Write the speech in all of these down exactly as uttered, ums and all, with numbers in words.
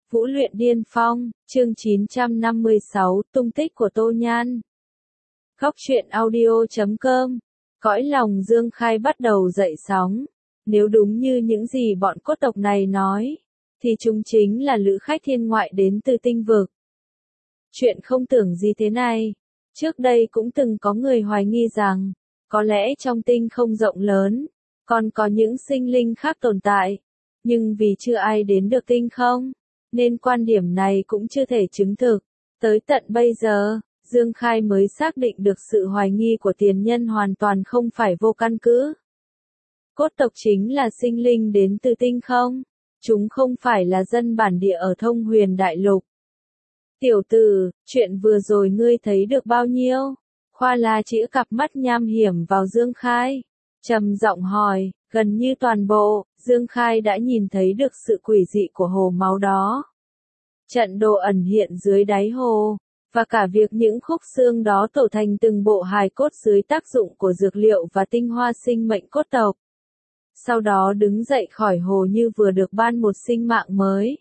Vũ luyện điên phong, chương chín trăm năm mươi sáu, tung tích của Tô Nhan. Góc truyện audio chấm com. Cõi lòng Dương Khai bắt đầu dậy sóng. Nếu đúng như những gì bọn cốt tộc này nói, thì chúng chính là lữ khách thiên ngoại đến từ tinh vực. Chuyện không tưởng gì thế này. Trước đây cũng từng có người hoài nghi rằng, có lẽ trong tinh không rộng lớn, còn có những sinh linh khác tồn tại. Nhưng vì chưa ai đến được tinh không, nên quan điểm này cũng chưa thể chứng thực. Tới tận bây giờ, Dương Khai mới xác định được sự hoài nghi của tiền nhân hoàn toàn không phải vô căn cứ. Cốt tộc chính là sinh linh đến từ tinh không. Chúng không phải là dân bản địa ở Thông Huyền Đại Lục. Tiểu tử, chuyện vừa rồi ngươi thấy được bao nhiêu? Khoa La chĩa cặp mắt nham hiểm vào Dương Khai, trầm giọng hỏi. Gần như toàn bộ, Dương Khai đã nhìn thấy được sự quỷ dị của hồ máu đó. Trận đồ ẩn hiện dưới đáy hồ, và cả việc những khúc xương đó tổ thành từng bộ hài cốt dưới tác dụng của dược liệu và tinh hoa sinh mệnh cốt tộc. Sau đó đứng dậy khỏi hồ như vừa được ban một sinh mạng mới.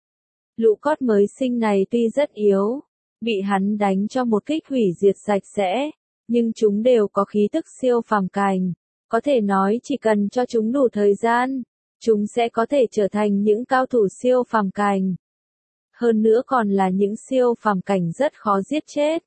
Lũ cốt mới sinh này tuy rất yếu, bị hắn đánh cho một kích hủy diệt sạch sẽ, nhưng chúng đều có khí tức siêu phàm cảnh. Có thể nói chỉ cần cho chúng đủ thời gian, chúng sẽ có thể trở thành những cao thủ siêu phàm cảnh. Hơn nữa còn là những siêu phàm cảnh rất khó giết chết.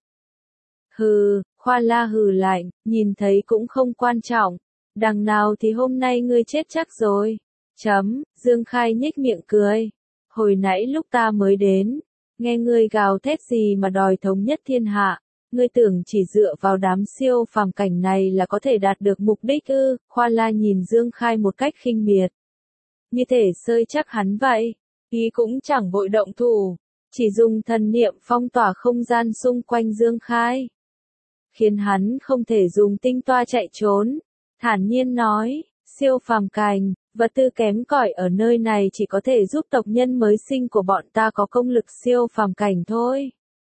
Hừ, Khoa La hừ lạnh, nhìn thấy cũng không quan trọng. Đằng nào thì hôm nay ngươi chết chắc rồi. Chấm, Dương Khai nhếch miệng cười. Hồi nãy lúc ta mới đến, nghe ngươi gào thét gì mà đòi thống nhất thiên hạ. Ngươi tưởng chỉ dựa vào đám siêu phàm cảnh này là có thể đạt được mục đích ư? Khoa La nhìn Dương Khai một cách khinh miệt. Như thể sơi chắc hắn vậy. Ý cũng chẳng vội động thủ, chỉ dùng thần niệm phong tỏa không gian xung quanh Dương Khai, khiến hắn không thể dùng tinh toa chạy trốn. Thản nhiên nói, siêu phàm cảnh, vật tư kém cỏi ở nơi này chỉ có thể giúp tộc nhân mới sinh của bọn ta có công lực siêu phàm cảnh thôi.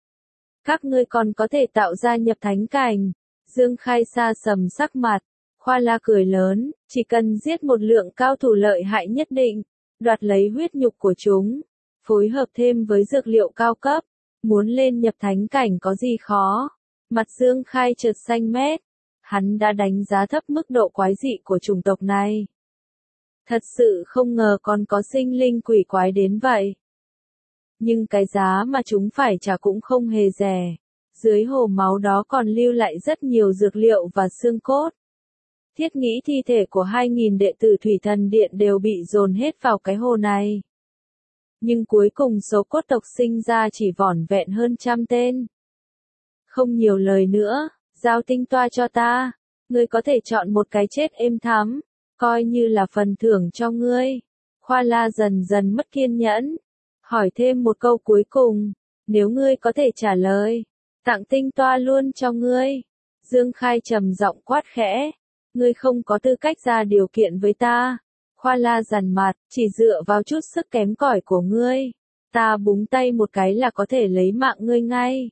Các ngươi còn có thể tạo ra nhập thánh cảnh. Dương Khai xa sầm sắc mặt. Khoa La cười lớn, chỉ cần giết một lượng cao thủ lợi hại nhất định, đoạt lấy huyết nhục của chúng, phối hợp thêm với dược liệu cao cấp, muốn lên nhập thánh cảnh có gì khó. Mặt Dương Khai chợt xanh mét, hắn đã đánh giá thấp mức độ quái dị của chủng tộc này. Thật sự không ngờ còn có sinh linh quỷ quái đến vậy. Nhưng cái giá mà chúng phải trả cũng không hề rẻ. Dưới hồ máu đó còn lưu lại rất nhiều dược liệu và xương cốt. Thiết nghĩ thi thể của hai nghìn đệ tử Thủy Thần Điện đều bị dồn hết vào cái hồ này. Nhưng cuối cùng số cốt tộc sinh ra chỉ vỏn vẹn hơn trăm tên. Không nhiều lời nữa, giao tinh toa cho ta. Ngươi có thể chọn một cái chết êm thắm, coi như là phần thưởng cho ngươi. Khoa La dần dần mất kiên nhẫn. Hỏi thêm một câu cuối cùng, nếu ngươi có thể trả lời, tặng tinh toa luôn cho ngươi. Dương Khai trầm giọng quát khẽ, ngươi không có tư cách ra điều kiện với ta. Khoa La dằn mặt, chỉ dựa vào chút sức kém cỏi của ngươi, ta búng tay một cái là có thể lấy mạng ngươi ngay.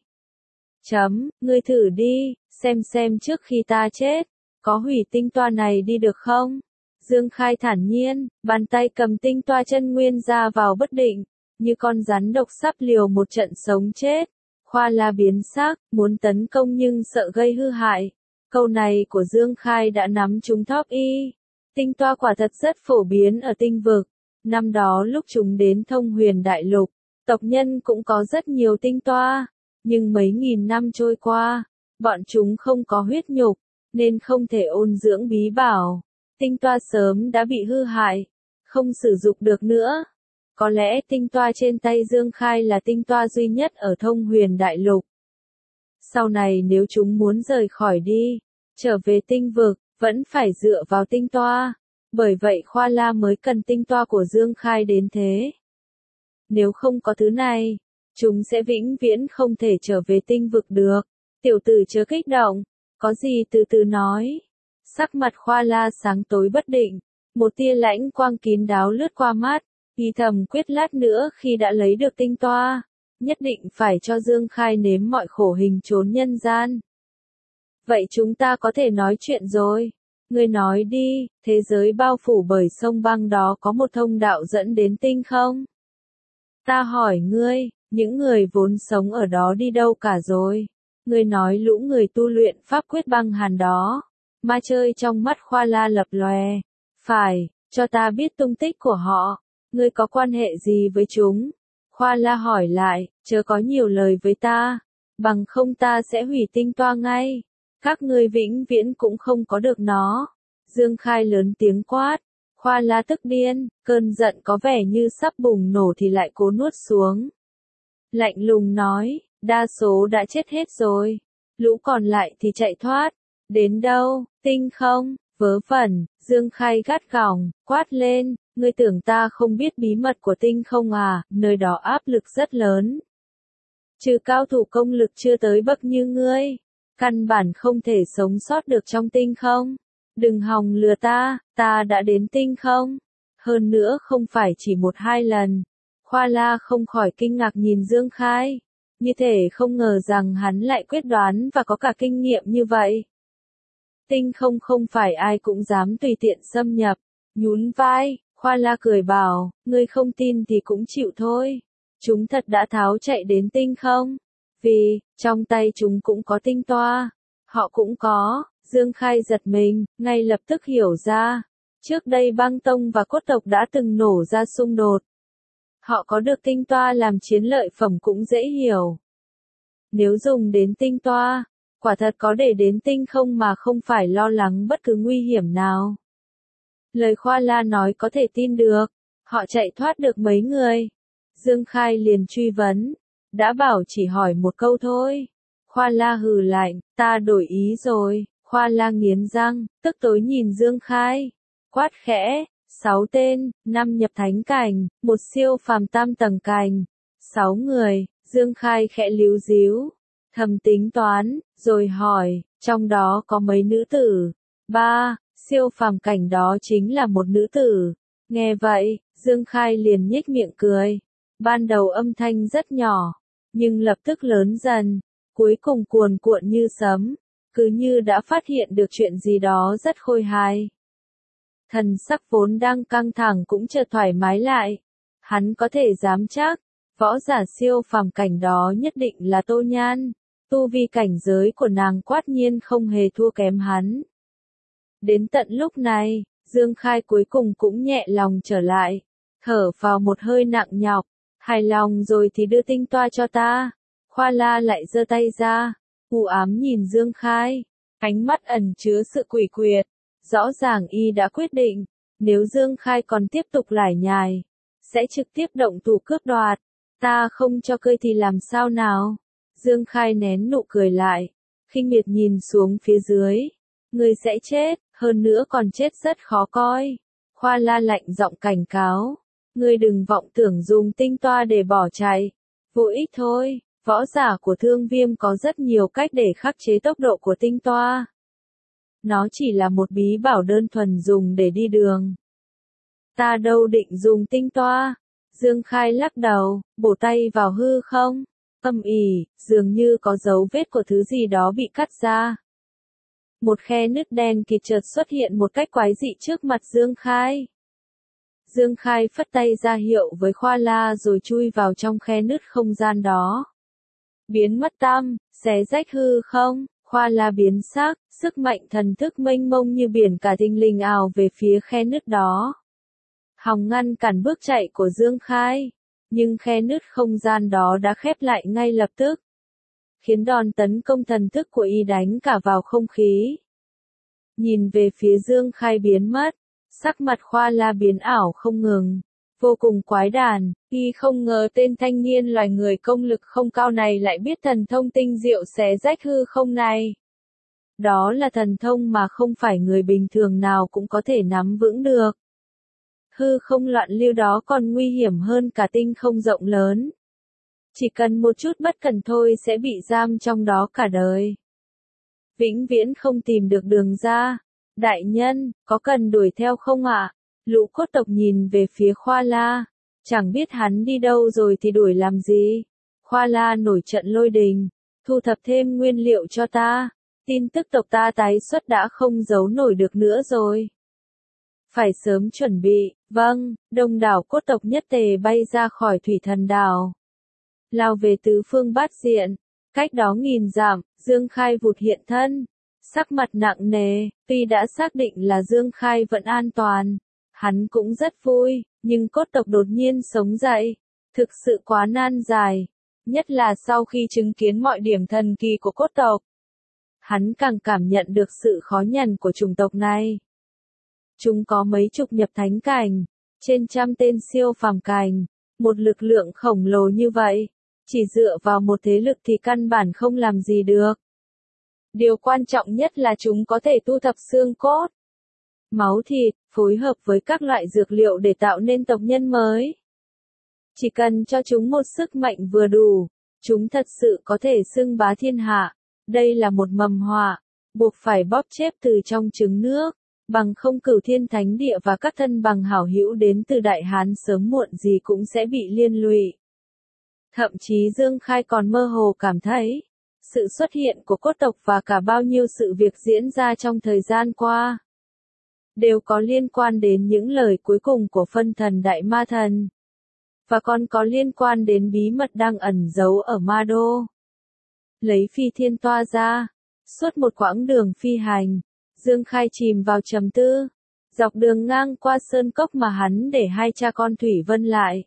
Chấm, ngươi thử đi, xem xem trước khi ta chết, có hủy tinh toa này đi được không? Dương Khai thản nhiên, bàn tay cầm tinh toa chân nguyên ra vào bất định, như con rắn độc sắp liều một trận sống chết. Khoa La biến sắc, muốn tấn công nhưng sợ gây hư hại. Câu này của Dương Khai đã nắm trúng top y. Tinh toa quả thật rất phổ biến ở tinh vực. Năm đó lúc chúng đến Thông Huyền Đại Lục, tộc nhân cũng có rất nhiều tinh toa. Nhưng mấy nghìn năm trôi qua, bọn chúng không có huyết nhục, nên không thể ôn dưỡng bí bảo. Tinh toa sớm đã bị hư hại, không sử dụng được nữa. Có lẽ tinh toa trên tay Dương Khai là tinh toa duy nhất ở Thông Huyền Đại Lục. Sau này nếu chúng muốn rời khỏi đi, trở về tinh vực, vẫn phải dựa vào tinh toa. Bởi vậy Khoa La mới cần tinh toa của Dương Khai đến thế. Nếu không có thứ này, chúng sẽ vĩnh viễn không thể trở về tinh vực được. Tiểu tử chớ kích động, có gì từ từ nói. Sắc mặt Khoa La sáng tối bất định, một tia lãnh quang kín đáo lướt qua mắt. Ý thầm quyết lát nữa khi đã lấy được tinh toa, nhất định phải cho Dương Khai nếm mọi khổ hình trốn nhân gian. Vậy chúng ta có thể nói chuyện rồi. Ngươi nói đi, thế giới bao phủ bởi sông băng đó có một thông đạo dẫn đến tinh không? Ta hỏi ngươi, những người vốn sống ở đó đi đâu cả rồi? Ngươi nói lũ người tu luyện pháp quyết băng hàn đó. Ma chơi trong mắt Khoa La lập lòe. Phải, cho ta biết tung tích của họ. Ngươi có quan hệ gì với chúng? Khoa La hỏi lại, chớ có nhiều lời với ta. Bằng không ta sẽ hủy tinh toa ngay. Các ngươi vĩnh viễn cũng không có được nó. Dương Khai lớn tiếng quát. Khoa La tức điên, cơn giận có vẻ như sắp bùng nổ thì lại cố nuốt xuống. Lạnh lùng nói, đa số đã chết hết rồi. Lũ còn lại thì chạy thoát. Đến đâu, tinh không, vớ vẩn, Dương Khai gắt gỏng, quát lên, ngươi tưởng ta không biết bí mật của tinh không à, nơi đó áp lực rất lớn. Trừ cao thủ công lực chưa tới bậc như ngươi, căn bản không thể sống sót được trong tinh không. Đừng hòng lừa ta, ta đã đến tinh không. Hơn nữa không phải chỉ một hai lần. Khoa La không khỏi kinh ngạc nhìn Dương Khai. Như thể không ngờ rằng hắn lại quyết đoán và có cả kinh nghiệm như vậy. Tinh không không phải ai cũng dám tùy tiện xâm nhập. Nhún vai, Khoa La cười bảo, ngươi không tin thì cũng chịu thôi. Chúng thật đã tháo chạy đến tinh không. Vì, trong tay chúng cũng có tinh toa. Họ cũng có. Dương Khai giật mình, ngay lập tức hiểu ra. Trước đây băng tông và cốt tộc đã từng nổ ra xung đột. Họ có được tinh toa làm chiến lợi phẩm cũng dễ hiểu. Nếu dùng đến tinh toa, quả thật có để đến tinh không mà không phải lo lắng bất cứ nguy hiểm nào. Lời Khoa La nói có thể tin được. Họ chạy thoát được mấy người. Dương Khai liền truy vấn. Đã bảo chỉ hỏi một câu thôi. Khoa La hừ lạnh, ta đổi ý rồi. Khoa La nghiến răng, tức tối nhìn Dương Khai. Quát khẽ, sáu tên, năm nhập thánh cảnh, một siêu phàm tam tầng cảnh. Sáu người, Dương Khai khẽ líu díu. Thầm tính toán, rồi hỏi, trong đó có mấy nữ tử? Ba, siêu phàm cảnh đó chính là một nữ tử. Nghe vậy, Dương Khai liền nhếch miệng cười. Ban đầu âm thanh rất nhỏ, nhưng lập tức lớn dần, cuối cùng cuồn cuộn như sấm. Cứ như đã phát hiện được chuyện gì đó rất khôi hài. Thần sắc vốn đang căng thẳng cũng chợt thoải mái lại. Hắn có thể dám chắc, võ giả siêu phàm cảnh đó nhất định là Tô Nhan. Tu vi cảnh giới của nàng quát nhiên không hề thua kém hắn. Đến tận lúc này, Dương Khai cuối cùng cũng nhẹ lòng trở lại. Thở vào một hơi nặng nhọc. Hài lòng rồi thì đưa tinh toa cho ta. Khoa La lại giơ tay ra. U ám nhìn Dương Khai, ánh mắt ẩn chứa sự quỷ quyệt. Rõ ràng y đã quyết định, nếu Dương Khai còn tiếp tục lải nhải, sẽ trực tiếp động thủ cướp đoạt. Ta không cho ngươi thì làm sao nào? Dương Khai nén nụ cười lại, khinh miệt nhìn xuống phía dưới. Ngươi sẽ chết, hơn nữa còn chết rất khó coi. Khoa La lạnh giọng cảnh cáo. Ngươi đừng vọng tưởng dùng tinh toa để bỏ chạy. Vô ích thôi. Võ giả của Thương Viêm có rất nhiều cách để khắc chế tốc độ của tinh toa. Nó chỉ là một bí bảo đơn thuần dùng để đi đường. Ta đâu định dùng tinh toa. Dương Khai lắc đầu, bổ tay vào hư không. Âm ỉ, dường như có dấu vết của thứ gì đó bị cắt ra. Một khe nứt đen kịt chợt xuất hiện một cách quái dị trước mặt Dương Khai. Dương Khai phất tay ra hiệu với Khoa La rồi chui vào trong khe nứt không gian đó. Biến mất tăm, xé rách hư không, Khoa La biến sắc, sức mạnh thần thức mênh mông như biển cả tinh linh ào về phía khe nứt đó. Hòng ngăn cản bước chạy của Dương Khai, nhưng khe nứt không gian đó đã khép lại ngay lập tức, khiến đòn tấn công thần thức của y đánh cả vào không khí. Nhìn về phía Dương Khai biến mất, sắc mặt Khoa La biến ảo không ngừng. Vô cùng quái đản, y không ngờ tên thanh niên loài người công lực không cao này lại biết thần thông tinh diệu xé rách hư không này. Đó là thần thông mà không phải người bình thường nào cũng có thể nắm vững được. Hư không loạn lưu đó còn nguy hiểm hơn cả tinh không rộng lớn. Chỉ cần một chút bất cẩn thôi sẽ bị giam trong đó cả đời. Vĩnh viễn không tìm được đường ra. Đại nhân, có cần đuổi theo không ạ? À? Lũ cốt tộc nhìn về phía Khoa La. Chẳng biết hắn đi đâu rồi thì đuổi làm gì. Khoa La nổi trận lôi đình. Thu thập thêm nguyên liệu cho ta. Tin tức tộc ta tái xuất đã không giấu nổi được nữa rồi. Phải sớm chuẩn bị, Vâng, đông đảo cốt tộc nhất tề bay ra khỏi thủy thần đảo. Lao về tứ phương bát diện, cách đó nghìn dặm, Dương Khai vụt hiện thân. Sắc mặt nặng nề, tuy đã xác định là Dương Khai vẫn an toàn. Hắn cũng rất vui, nhưng cốt tộc đột nhiên sống dậy. Thực sự quá nan giải. Nhất là sau khi chứng kiến mọi điểm thần kỳ của cốt tộc. Hắn càng cảm nhận được sự khó nhằn của chủng tộc này. Chúng có mấy chục nhập thánh cảnh, trên trăm tên siêu phàm cảnh, một lực lượng khổng lồ như vậy, chỉ dựa vào một thế lực thì căn bản không làm gì được. Điều quan trọng nhất là chúng có thể thu thập xương cốt, máu thịt, phối hợp với các loại dược liệu để tạo nên tộc nhân mới. Chỉ cần cho chúng một sức mạnh vừa đủ, chúng thật sự có thể xưng bá thiên hạ. Đây là một mầm họa, buộc phải bóp chết từ trong trứng nước, bằng không Cửu Thiên Thánh Địa và các thân bằng hảo hữu đến từ Đại Hán sớm muộn gì cũng sẽ bị liên lụy. Thậm chí Dương Khai còn mơ hồ cảm thấy, sự xuất hiện của cốt tộc và cả bao nhiêu sự việc diễn ra trong thời gian qua, đều có liên quan đến những lời cuối cùng của phân thần Đại Ma Thần, và còn có liên quan đến bí mật đang ẩn giấu ở Ma Đô. Lấy phi thiên toa ra, suốt một quãng đường phi hành, Dương Khai chìm vào trầm tư, dọc đường ngang qua sơn cốc mà hắn để hai cha con Thủy Vân lại.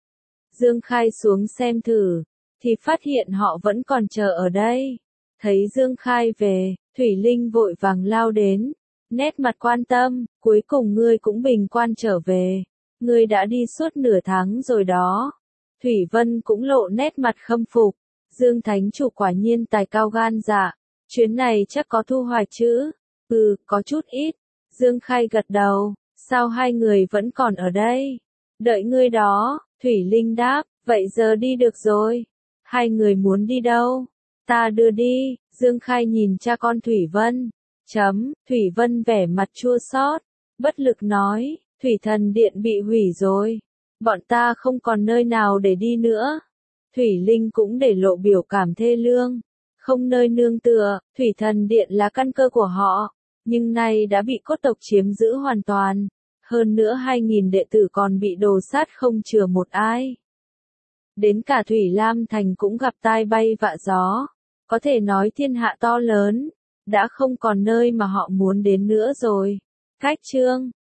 Dương Khai xuống xem thử, thì phát hiện họ vẫn còn chờ ở đây. Thấy Dương Khai về, Thủy Linh vội vàng lao đến, nét mặt quan tâm, cuối cùng ngươi cũng bình quan trở về. Ngươi đã đi suốt nửa tháng rồi đó. Thủy Vân cũng lộ nét mặt khâm phục. Dương Thánh Chủ quả nhiên tài cao gan dạ. Chuyến này chắc có thu hoạch chứ? Ừ, có chút ít. Dương Khai gật đầu. Sao hai người vẫn còn ở đây? Đợi ngươi đó. Thủy Linh đáp. Vậy giờ đi được rồi. Hai người muốn đi đâu? Ta đưa đi. Dương Khai nhìn cha con Thủy Vân. Chấm. Thủy Vân vẻ mặt chua xót, bất lực nói. Thủy Thần Điện bị hủy rồi. Bọn ta không còn nơi nào để đi nữa. Thủy Linh cũng để lộ biểu cảm thê lương. Không nơi nương tựa, Thủy Thần Điện là căn cơ của họ. Nhưng nay đã bị cốt tộc chiếm giữ hoàn toàn. Hơn nữa hai nghìn đệ tử còn bị đồ sát không chừa một ai. Đến cả Thủy Lam Thành cũng gặp tai bay vạ gió. Có thể nói thiên hạ to lớn. Đã không còn nơi mà họ muốn đến nữa rồi. Cách chương